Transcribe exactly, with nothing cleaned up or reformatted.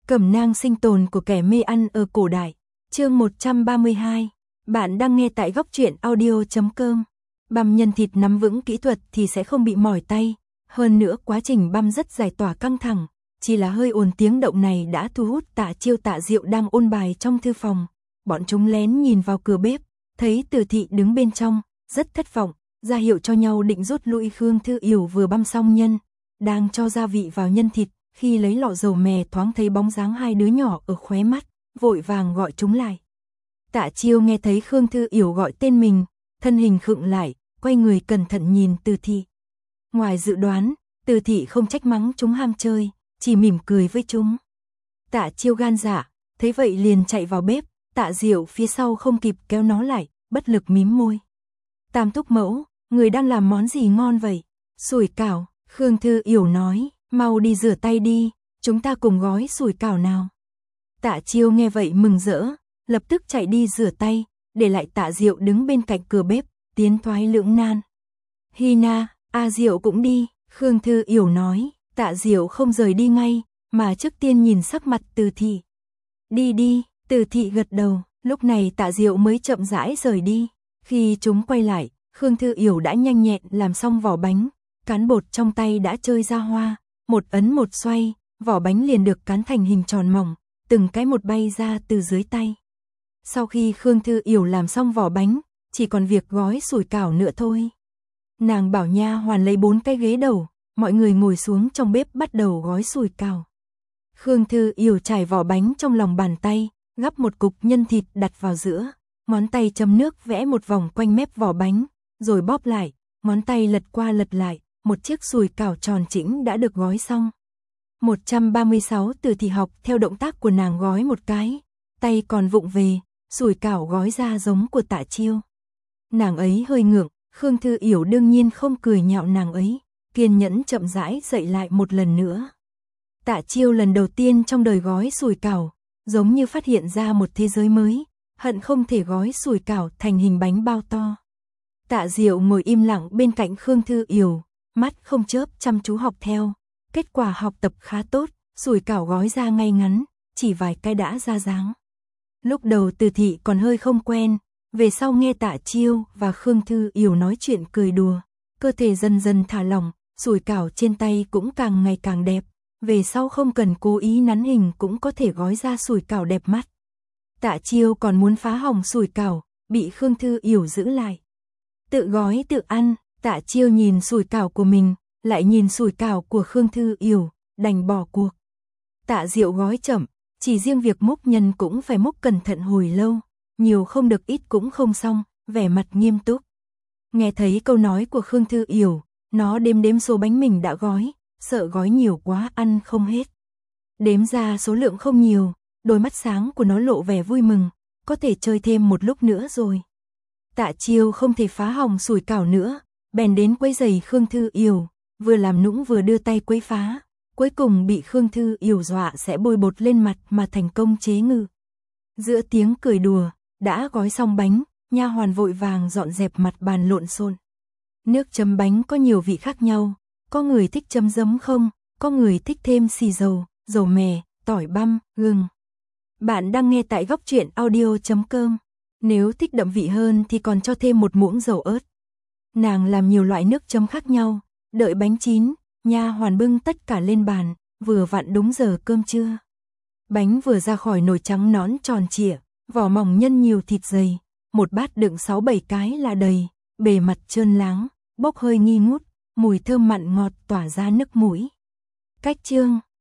Cẩm nang sinh tồn của kẻ mê ăn ở cổ đại. Chương một trăm ba mươi hai. Bạn đang nghe tại góc truyện audio chấm com. Băm nhân thịt nắm vững kỹ thuật thì sẽ không bị mỏi tay. Hơn nữa quá trình băm rất giải tỏa căng thẳng. Chỉ là hơi ồn tiếng động này đã thu hút Tạ Chiêu Tạ Diệu đang ôn bài trong thư phòng. Bọn chúng lén nhìn vào cửa bếp, thấy Từ Thị đứng bên trong, rất thất vọng, ra hiệu cho nhau định rút lui. Khương Thư Yểu vừa băm xong nhân, đang cho gia vị vào nhân thịt, khi lấy lọ dầu mè thoáng thấy bóng dáng hai đứa nhỏ ở khóe mắt, vội vàng gọi chúng lại. Tạ Chiêu nghe thấy Khương Thư Yểu gọi tên mình, thân hình khựng lại, quay người cẩn thận nhìn Từ Thị. Ngoài dự đoán, Từ Thị không trách mắng chúng ham chơi, chỉ mỉm cười với chúng. Tạ Chiêu gan dạ, thấy vậy liền chạy vào bếp, Tạ Diệu phía sau không kịp kéo nó lại, bất lực mím môi. Tam thúc mẫu, người đang làm món gì ngon vậy? Sủi cảo, Khương Thư Yểu nói, mau đi rửa tay đi, chúng ta cùng gói sủi cảo nào. Tạ Chiêu nghe vậy mừng rỡ, lập tức chạy đi rửa tay, để lại Tạ Diệu đứng bên cạnh cửa bếp, tiến thoái lưỡng nan. Hina, A Diệu cũng đi, Khương Thư Yểu nói. Tạ Diệu không rời đi ngay, mà trước tiên nhìn sắc mặt Từ Thị. Đi đi, Từ Thị gật đầu, lúc này Tạ Diệu mới chậm rãi rời đi. Khi chúng quay lại, Khương Thư Yểu đã nhanh nhẹn làm xong vỏ bánh, cán bột trong tay đã chơi ra hoa, một ấn một xoay, vỏ bánh liền được cán thành hình tròn mỏng, từng cái một bay ra từ dưới tay. Sau khi Khương Thư Yểu làm xong vỏ bánh, chỉ còn việc gói sủi cảo nữa thôi. Nàng bảo nha hoàn lấy bốn cái ghế đầu, mọi người ngồi xuống trong bếp bắt đầu gói sủi cảo. Khương Thư Yểu trải vỏ bánh trong lòng bàn tay, gắp một cục nhân thịt đặt vào giữa, ngón tay chấm nước vẽ một vòng quanh mép vỏ bánh, rồi bóp lại, ngón tay lật qua lật lại, một chiếc sủi cảo tròn chỉnh đã được gói xong. một trăm ba mươi sáu Từ Thị học theo động tác của nàng gói một cái, tay còn vụng về, sủi cảo gói ra giống của Tạ Chiêu. Nàng ấy hơi ngượng, Khương Thư Yểu đương nhiên không cười nhạo nàng ấy, kiên nhẫn chậm rãi dậy lại một lần nữa. Tạ Chiêu lần đầu tiên trong đời gói sủi cảo, giống như phát hiện ra một thế giới mới, hận không thể gói sủi cảo thành hình bánh bao to. Tạ Diệu ngồi im lặng bên cạnh Khương Thư Yểu, mắt không chớp chăm chú học theo, kết quả học tập khá tốt, sủi cảo gói ra ngay ngắn, chỉ vài cái đã ra dáng. Lúc đầu Từ Thị còn hơi không quen, về sau nghe Tạ Chiêu và Khương Thư Yểu nói chuyện cười đùa, cơ thể dần dần thả lỏng, sủi cảo trên tay cũng càng ngày càng đẹp, về sau không cần cố ý nắn hình cũng có thể gói ra sủi cảo đẹp mắt. Tạ Chiêu còn muốn phá hỏng sủi cảo, bị Khương Thư Yểu giữ lại. Tự gói tự ăn, Tạ Chiêu nhìn sủi cảo của mình, lại nhìn sủi cảo của Khương Thư Yểu, đành bỏ cuộc. Tạ Diệu gói chậm, chỉ riêng việc múc nhân cũng phải múc cẩn thận hồi lâu, nhiều không được ít cũng không xong, vẻ mặt nghiêm túc. Nghe thấy câu nói của Khương Thư Yểu, nó đếm đếm số bánh mình đã gói, sợ gói nhiều quá ăn không hết. Đếm ra số lượng không nhiều, đôi mắt sáng của nó lộ vẻ vui mừng, có thể chơi thêm một lúc nữa rồi. Tạ Chiêu không thể phá hỏng sủi cảo nữa, bèn đến quấy giày Khương Thư Yểu, vừa làm nũng vừa đưa tay quấy phá, cuối cùng bị Khương Thư Yểu dọa sẽ bôi bột lên mặt mà thành công chế ngự. Giữa tiếng cười đùa, đã gói xong bánh, nha hoàn vội vàng dọn dẹp mặt bàn lộn xộn. Nước chấm bánh có nhiều vị khác nhau, có người thích chấm giấm không, có người thích thêm xì dầu, dầu mè, tỏi băm, gừng. Bạn đang nghe tại góc truyện audio chấm com. Nếu thích đậm vị hơn thì còn cho thêm một muỗng dầu ớt. Nàng làm nhiều loại nước chấm khác nhau, đợi bánh chín, nha hoàn bưng tất cả lên bàn, vừa vặn đúng giờ cơm trưa. Bánh vừa ra khỏi nồi trắng nõn tròn trịa, vỏ mỏng nhân nhiều thịt dày, một bát đựng sáu bảy cái là đầy, bề mặt trơn láng, bốc hơi nghi ngút, mùi thơm mặn ngọt tỏa ra nức mũi. Cách chương